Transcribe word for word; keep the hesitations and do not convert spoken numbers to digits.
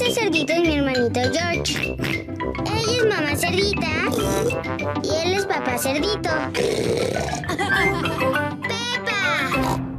soy Cerdito y mi hermanito George. Ella es mamá cerdita y él es papá cerdito. ¡Pepa!